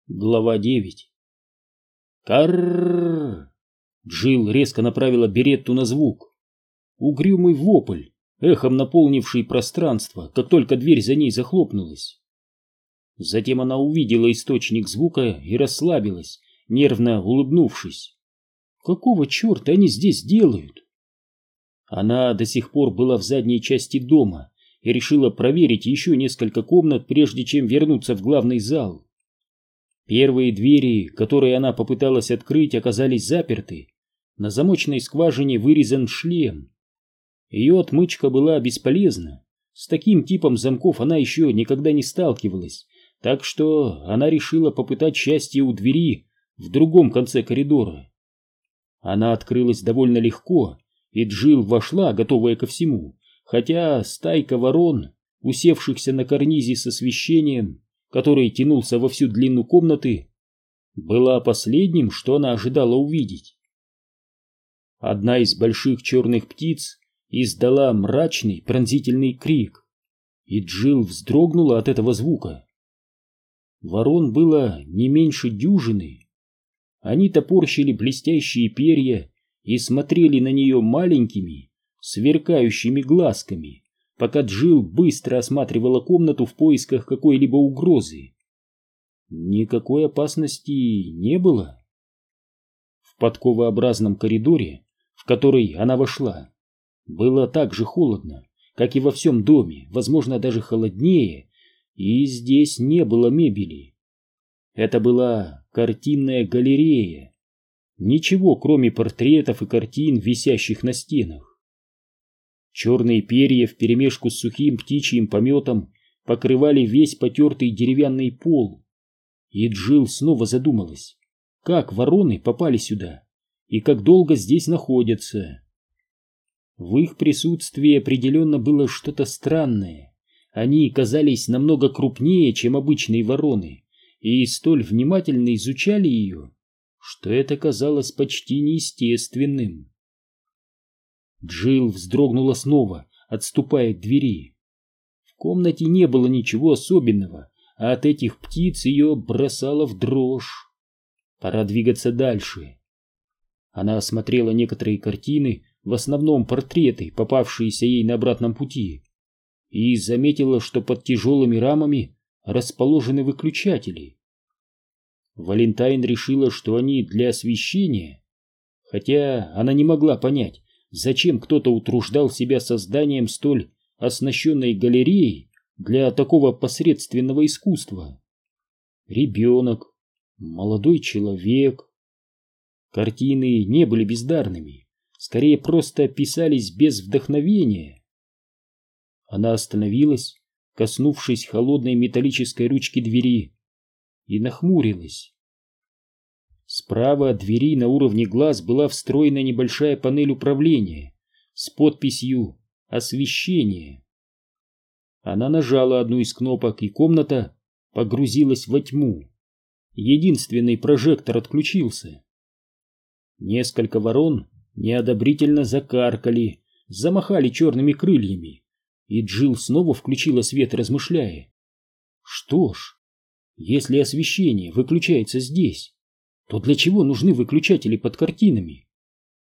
Глава 9. Карррррр! Джилл резко направила беретту на звук. Угрюмый вопль, эхом наполнивший пространство, как только дверь за ней захлопнулась. Затем она увидела источник звука и расслабилась, нервно улыбнувшись. Какого черта они здесь делают? Она до сих пор была в задней части дома и решила проверить еще несколько комнат, прежде чем вернуться в главный зал. Первые двери, которые она попыталась открыть, оказались заперты. На замочной скважине вырезан шлем. Ее отмычка была бесполезна. С таким типом замков она еще никогда не сталкивалась, так что она решила попытать счастье у двери в другом конце коридора. Она открылась довольно легко, и Джилл вошла, готовая ко всему, хотя стайка ворон, усевшихся на карнизе с освещением, который тянулся во всю длину комнаты, была последним, что она ожидала увидеть. Одна из больших черных птиц издала мрачный пронзительный крик, и Джилл вздрогнула от этого звука. Ворон было не меньше дюжины. Они топорщили блестящие перья и смотрели на нее маленькими, сверкающими глазками, пока Джилл быстро осматривала комнату в поисках какой-либо угрозы. Никакой опасности не было. В подковообразном коридоре, в который она вошла, было так же холодно, как и во всем доме, возможно, даже холоднее, и здесь не было мебели. Это была картинная галерея. Ничего, кроме портретов и картин, висящих на стенах. Черные перья вперемешку с сухим птичьим пометом покрывали весь потертый деревянный пол. И Джилл снова задумалась, как вороны попали сюда и как долго здесь находятся. В их присутствии определенно было что-то странное. Они казались намного крупнее, чем обычные вороны, и столь внимательно изучали ее, что это казалось почти неестественным. Джилл вздрогнула снова, отступая к двери. В комнате не было ничего особенного, а от этих птиц ее бросало в дрожь. Пора двигаться дальше. Она осмотрела некоторые картины, в основном портреты, попавшиеся ей на обратном пути, и заметила, что под тяжелыми рамами расположены выключатели. Валентайн решила, что они для освещения, хотя она не могла понять, зачем кто-то утруждал себя созданием столь оснащенной галереи для такого посредственного искусства. Ребенок, молодой человек. Картины не были бездарными, скорее просто писались без вдохновения. Она остановилась, коснувшись холодной металлической ручки двери, и нахмурилась. Справа от двери на уровне глаз была встроена небольшая панель управления с подписью «Освещение». Она нажала одну из кнопок, и комната погрузилась во тьму. Единственный прожектор отключился. Несколько ворон неодобрительно закаркали, замахали черными крыльями, и Джилл снова включила свет, размышляя. Что ж, если освещение выключается здесь, то для чего нужны выключатели под картинами?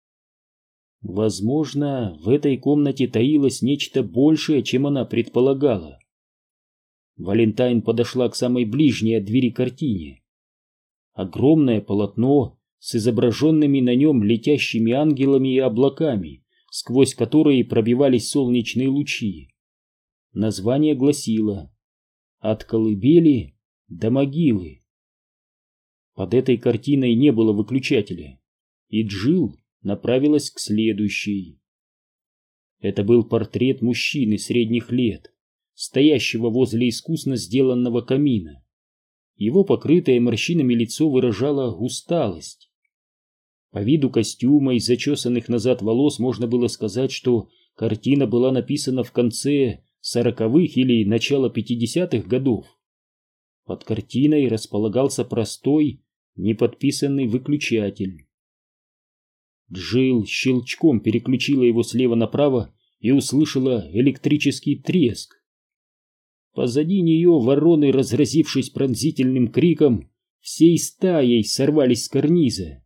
Возможно, в этой комнате таилось нечто большее, чем она предполагала. Валентайн подошла к самой ближней от двери картине. Огромное полотно с изображенными на нем летящими ангелами и облаками, сквозь которые пробивались солнечные лучи. Название гласило «От колыбели до могилы». Под этой картиной не было выключателя, и Джилл направилась к следующей. Это был портрет мужчины средних лет, стоящего возле искусно сделанного камина. Его покрытое морщинами лицо выражало усталость. По виду костюма и зачесанных назад волос можно было сказать, что картина была написана в конце 40-х или начало 50-х годов. Под картиной располагался простой, неподписанный выключатель. Джилл щелчком переключила его слева направо и услышала электрический треск. Позади нее вороны, разразившись пронзительным криком, всей стаей сорвались с карниза.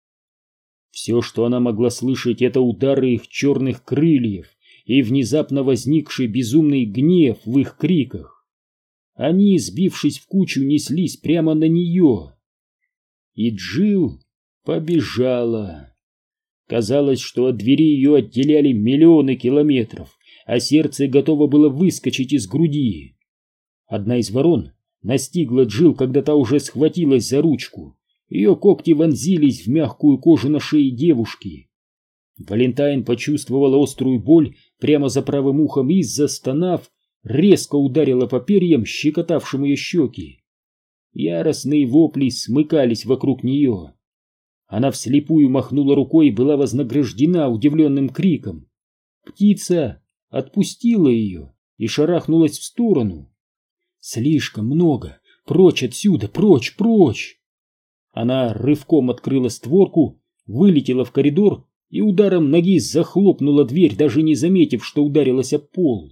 Все, что она могла слышать, это удары их черных крыльев и внезапно возникший безумный гнев в их криках. Они, сбившись в кучу, неслись прямо на нее. И Джилл побежала. Казалось, что от двери ее отделяли миллионы километров, а сердце готово было выскочить из груди. Одна из ворон настигла Джилл, когда та уже схватилась за ручку. Ее когти вонзились в мягкую кожу на шее девушки. Валентайн почувствовала острую боль прямо за правым ухом и, застонав, резко ударила по перьям, щекотавшим ее щеки. Яростные вопли смыкались вокруг нее. Она вслепую махнула рукой и была вознаграждена удивленным криком. Птица отпустила ее и шарахнулась в сторону. «Слишком много! Прочь отсюда! Прочь! Прочь!» Она рывком открыла створку, вылетела в коридор и ударом ноги захлопнула дверь, даже не заметив, что ударилась об пол.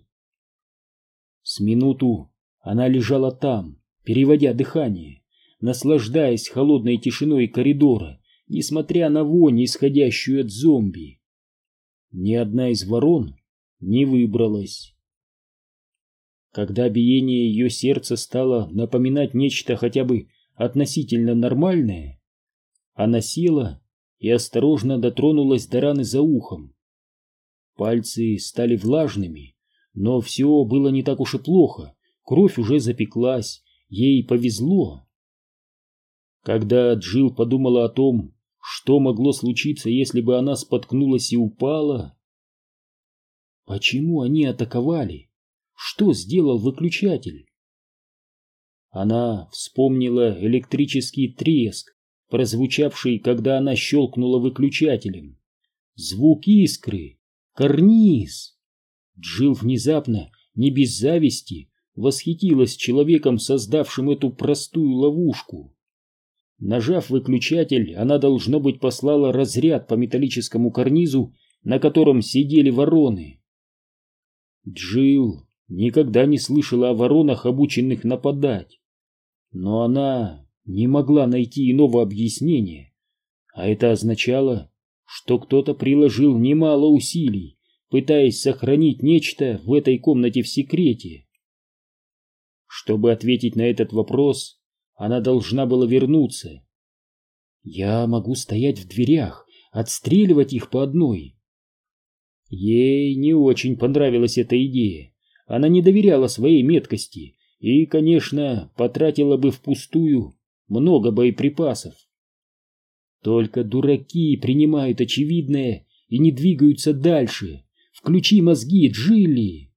С минуту она лежала там, переводя дыхание, наслаждаясь холодной тишиной коридора, несмотря на вонь, исходящую от зомби. Ни одна из ворон не выбралась. Когда биение ее сердца стало напоминать нечто хотя бы относительно нормальное, она села и осторожно дотронулась до раны за ухом. Пальцы стали влажными, но все было не так уж и плохо, кровь уже запеклась, ей повезло. Когда Джилл подумала о том, что могло случиться, если бы она споткнулась и упала? Почему они атаковали? Что сделал выключатель? Она вспомнила электрический треск, прозвучавший, когда она щелкнула выключателем. Звук искры, карниз. Джилл внезапно, не без зависти, восхитилась человеком, создавшим эту простую ловушку. Нажав выключатель, она, должно быть, послала разряд по металлическому карнизу, на котором сидели вороны. Джилл никогда не слышала о воронах, обученных нападать. Но она не могла найти иного объяснения, а это означало, что кто-то приложил немало усилий, пытаясь сохранить нечто в этой комнате в секрете. Чтобы ответить на этот вопрос, она должна была вернуться. Я могу стоять в дверях, отстреливать их по одной. Ей не очень понравилась эта идея. Она не доверяла своей меткости и, конечно, потратила бы впустую много боеприпасов. Только дураки принимают очевидное и не двигаются дальше. Включи мозги, Джилли!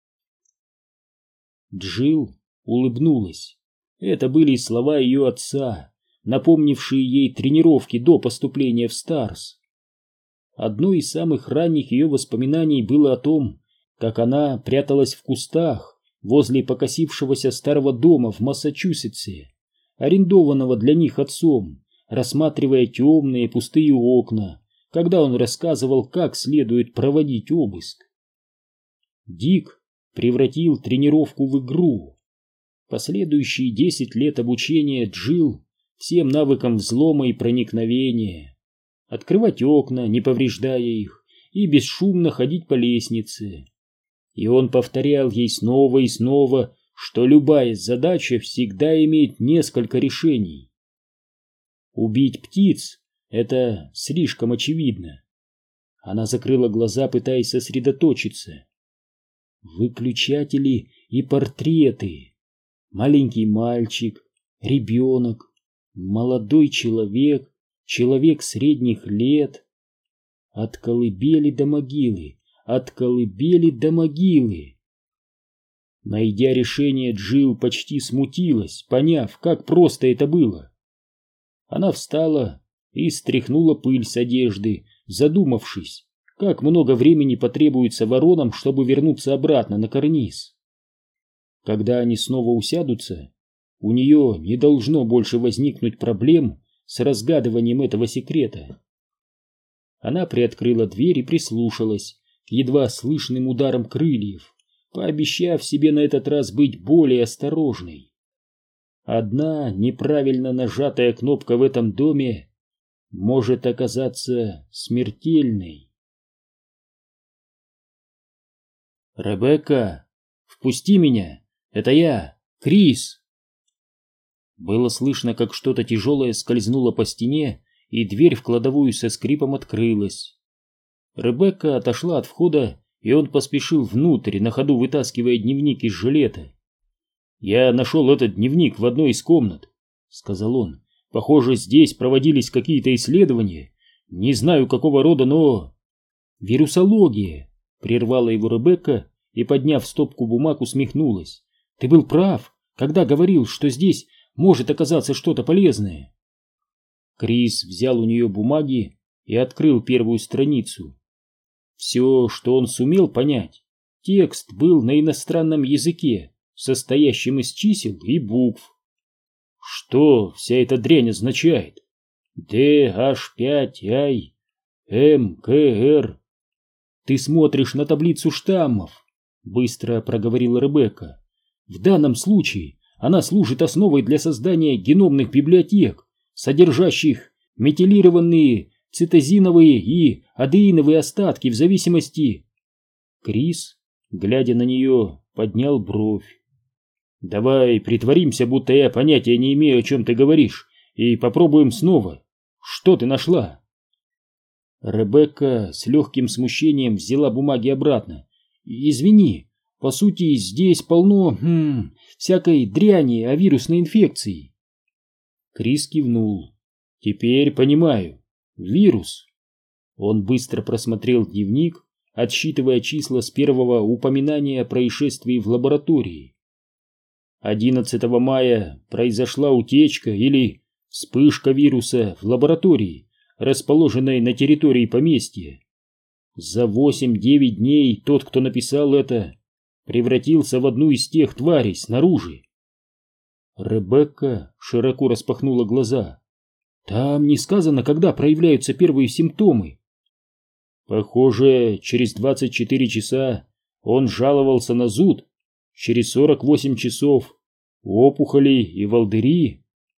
Джилл улыбнулась. Это были слова ее отца, напомнившие ей тренировки до поступления в Старс. Одно из самых ранних ее воспоминаний было о том, как она пряталась в кустах возле покосившегося старого дома в Массачусетсе, арендованного для них отцом, рассматривая темные пустые окна, когда он рассказывал, как следует проводить обыск. Дик превратил тренировку в игру. Последующие 10 лет обучения Джилл всем навыкам взлома и проникновения, открывать окна, не повреждая их, и бесшумно ходить по лестнице. И он повторял ей снова и снова, что любая задача всегда имеет несколько решений. Убить птиц — это слишком очевидно. Она закрыла глаза, пытаясь сосредоточиться. Выключатели и портреты. Маленький мальчик, ребенок, молодой человек, человек средних лет. От колыбели до могилы, от колыбели до могилы. Найдя решение, Джилл почти смутилась, поняв, как просто это было. Она встала и стряхнула пыль с одежды, задумавшись, как много времени потребуется воронам, чтобы вернуться обратно на карниз. Когда они снова усядутся, у нее не должно больше возникнуть проблем с разгадыванием этого секрета. Она приоткрыла дверь и прислушалась к едва слышным ударам крыльев, пообещав себе на этот раз быть более осторожной. одна неправильно нажатая кнопка в этом доме может оказаться смертельной. «Ребекка, впусти меня! Это я, Крис!» Было слышно, как что-то тяжелое скользнуло по стене, и дверь в кладовую со скрипом открылась. Ребекка отошла от входа, и он поспешил внутрь, на ходу вытаскивая дневник из жилета. «Я нашел этот дневник в одной из комнат», — сказал он. «Похоже, здесь проводились какие-то исследования. Не знаю, какого рода, но...» «Вирусология», — прервала его Ребекка и, подняв стопку бумаг, усмехнулась. «Ты был прав, когда говорил, что здесь может оказаться что-то полезное». Крис взял у нее бумаги и открыл первую страницу. Все, что он сумел понять, текст был на иностранном языке, состоящем из чисел и букв. Что вся эта дрянь означает? DH5I МКР. Ты смотришь на таблицу штаммов, быстро проговорила Ребекка. В данном случае она служит основой для создания геномных библиотек, содержащих метилированные цитозиновые и адеиновые остатки в зависимости... Крис, глядя на нее, поднял бровь. «Давай притворимся, будто я понятия не имею, о чем ты говоришь, и попробуем снова. Что ты нашла?» Ребекка с легким смущением взяла бумаги обратно. «Извини, по сути, здесь полно всякой дряни о вирусной инфекции». Крис кивнул. «Теперь понимаю. Вирус». Он быстро просмотрел дневник, отсчитывая числа с первого упоминания о происшествии в лаборатории. 11 мая произошла утечка или вспышка вируса в лаборатории, расположенной на территории поместья. За 8-9 дней тот, кто написал это, превратился в одну из тех тварей снаружи. Ребекка широко распахнула глаза. «Там не сказано, когда проявляются первые симптомы». Похоже, через 24 часа он жаловался на зуд, через 48 часов опухоли и волдыри.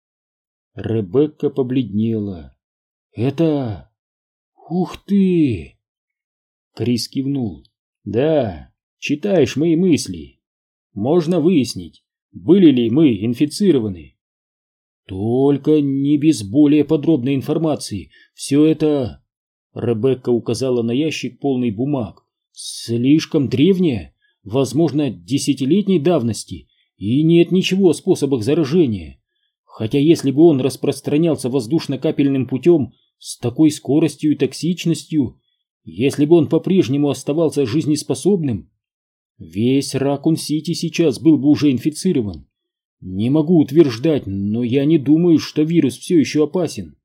Ребекка побледнела. «Это... Ух ты!» Крис кивнул. «Да, читаешь мои мысли. Можно выяснить, были ли мы инфицированы. Только не без более подробной информации. Все это...» Ребекка указала на ящик, полный бумаг. «Слишком древнее, возможно, десятилетней давности, и нет ничего о способах заражения. Хотя если бы он распространялся воздушно-капельным путем с такой скоростью и токсичностью, если бы он по-прежнему оставался жизнеспособным, весь Ракун-Сити сейчас был бы уже инфицирован. Не могу утверждать, но я не думаю, что вирус все еще опасен».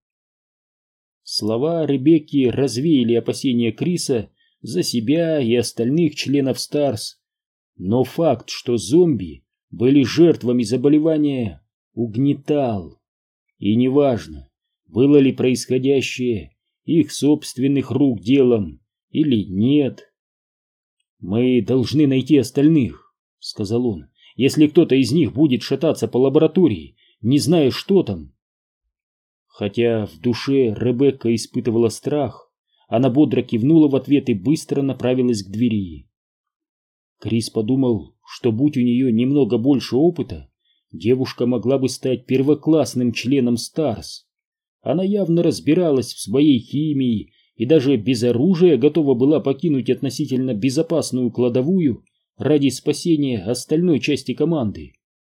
Слова Ребекки развеяли опасения Криса за себя и остальных членов Старс. Но факт, что зомби были жертвами заболевания, угнетал. И неважно, было ли происходящее их собственных рук делом или нет. «Мы должны найти остальных», — сказал он. «Если кто-то из них будет шататься по лаборатории, не зная, что там». Хотя в душе Ребекка испытывала страх, она бодро кивнула в ответ и быстро направилась к двери. Крис подумал, что будь у нее немного больше опыта, девушка могла бы стать первоклассным членом Старс. Она явно разбиралась в своей химии и даже без оружия готова была покинуть относительно безопасную кладовую ради спасения остальной части команды.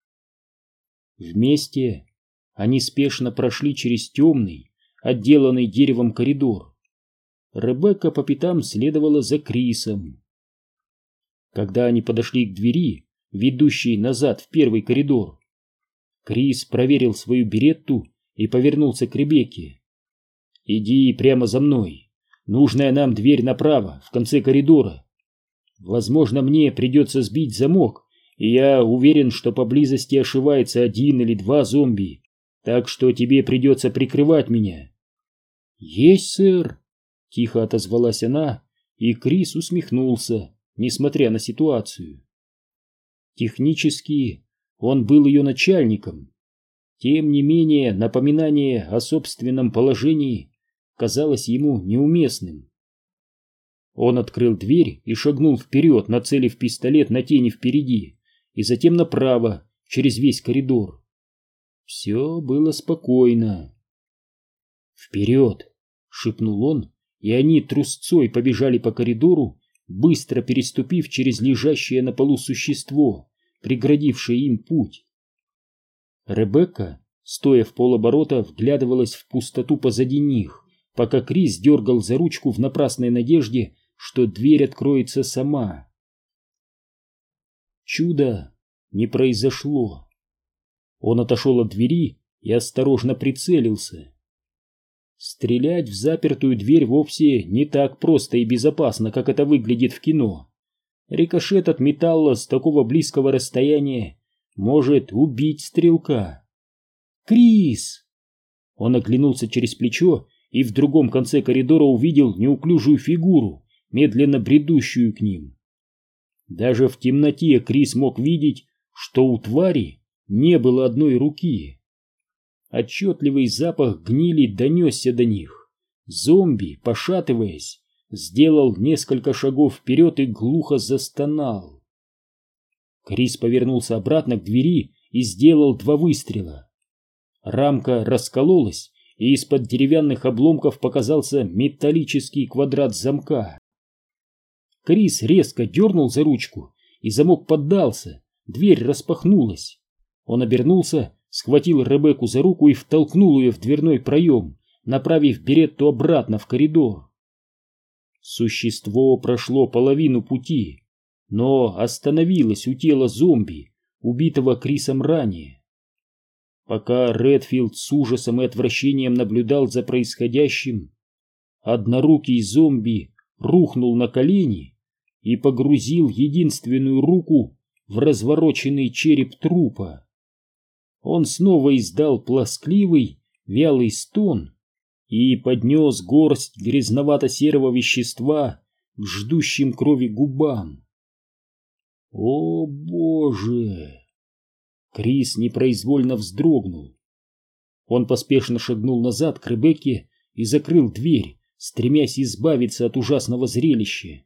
Вместе они спешно прошли через темный, отделанный деревом коридор. Ребекка по пятам следовала за Крисом. Когда они подошли к двери, ведущей назад в первый коридор, Крис проверил свою беретту и повернулся к Ребекке. «Иди прямо за мной. Нужная нам дверь направо, в конце коридора. Возможно, мне придется сбить замок, и я уверен, что поблизости ошивается 1 или 2 зомби. Так что тебе придется прикрывать меня». «Есть, сэр», — тихо отозвалась она, и Крис усмехнулся, несмотря на ситуацию. Технически он был ее начальником, Тем не менее, напоминание о собственном положении казалось ему неуместным. Он открыл дверь и шагнул вперед, нацелив пистолет на тени впереди, и затем направо, через весь коридор. Все было спокойно. «Вперед!» — шепнул он, и они трусцой побежали по коридору, быстро переступив через лежащее на полу существо, преградившее им путь. Ребекка, стоя в полоборота, вглядывалась в пустоту позади них, пока Крис дергал за ручку в напрасной надежде, что дверь откроется сама. Чудо не произошло. Он отошел от двери и осторожно прицелился. Стрелять в запертую дверь вовсе не так просто и безопасно, как это выглядит в кино. Рикошет от металла с такого близкого расстояния может убить стрелка. «Крис!» Он оглянулся через плечо и в другом конце коридора увидел неуклюжую фигуру, медленно бредущую к ним. Даже в темноте Крис мог видеть, что у твари не было одной руки. Отчетливый запах гнили донесся до них. Зомби, пошатываясь, сделал несколько шагов вперед и глухо застонал. Крис повернулся обратно к двери и сделал 2 выстрела. Рамка раскололась, и из-под деревянных обломков показался металлический квадрат замка. Крис резко дернул за ручку, и замок поддался, дверь распахнулась. Он обернулся, схватил Ребекку за руку и втолкнул ее в дверной проем, направив Беретту обратно в коридор. Существо прошло половину пути, но остановилось у тела зомби, убитого Крисом ранее. Пока Редфилд с ужасом и отвращением наблюдал за происходящим, однорукий зомби рухнул на колени и погрузил единственную руку в развороченный череп трупа. Он снова издал плоскливый, вялый стон и поднес горсть грязновато-серого вещества к ждущим крови губам. «О, Боже!» Крис непроизвольно вздрогнул. Он поспешно шагнул назад к Ребекке и закрыл дверь, стремясь избавиться от ужасного зрелища.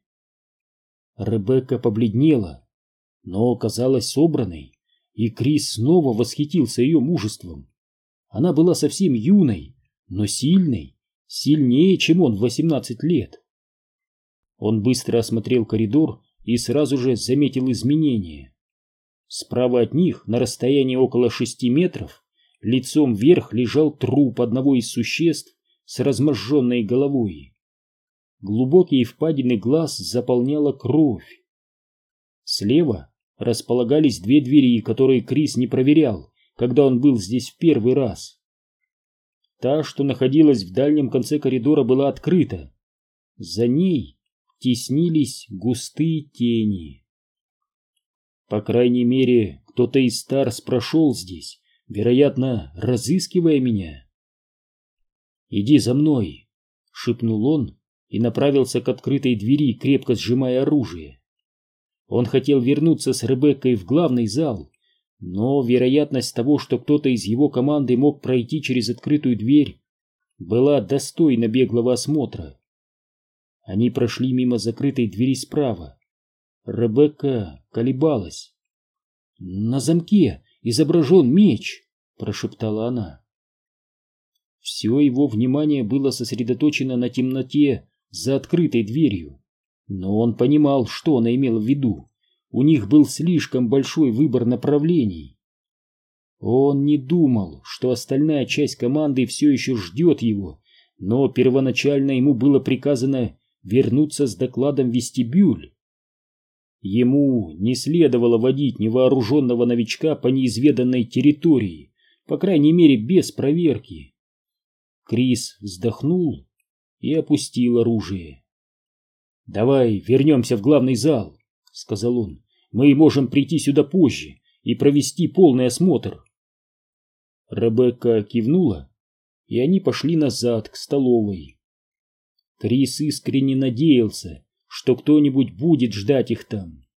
Ребекка побледнела, но казалась собранной, и Крис снова восхитился ее мужеством. Она была совсем юной, но сильной, сильнее, чем он в 18 лет. Он быстро осмотрел коридор и сразу же заметил изменения. Справа от них, на расстоянии около 6 метров, лицом вверх лежал труп одного из существ с разможженной головой. Глубокие впадины глаз заполняла кровь. Слева располагались 2 двери, которые Крис не проверял, когда он был здесь в первый раз. Та, что находилась в дальнем конце коридора, была открыта. За ней теснились густые тени. По крайней мере, кто-то из Старс прошел здесь, вероятно, разыскивая меня. «Иди за мной», — шепнул он и направился к открытой двери, крепко сжимая оружие. Он хотел вернуться с Ребеккой в главный зал, но вероятность того, что кто-то из его команды мог пройти через открытую дверь, была достойна беглого осмотра. Они прошли мимо закрытой двери справа. Ребекка колебалась. «На замке изображен меч», — прошептала она. Все его внимание было сосредоточено на темноте за открытой дверью, но он понимал, что она имела в виду. У них был слишком большой выбор направлений. Он не думал, что остальная часть команды все еще ждет его, но первоначально ему было приказано вернуться с докладом в вестибюль. Ему не следовало водить невооруженного новичка по неизведанной территории, по крайней мере без проверки. Крис вздохнул и опустил оружие. «Давай вернемся в главный зал», — сказал он. «Мы можем прийти сюда позже и провести полный осмотр». Ребекка кивнула, и они пошли назад к столовой. Крис искренне надеялся, что кто-нибудь будет ждать их там.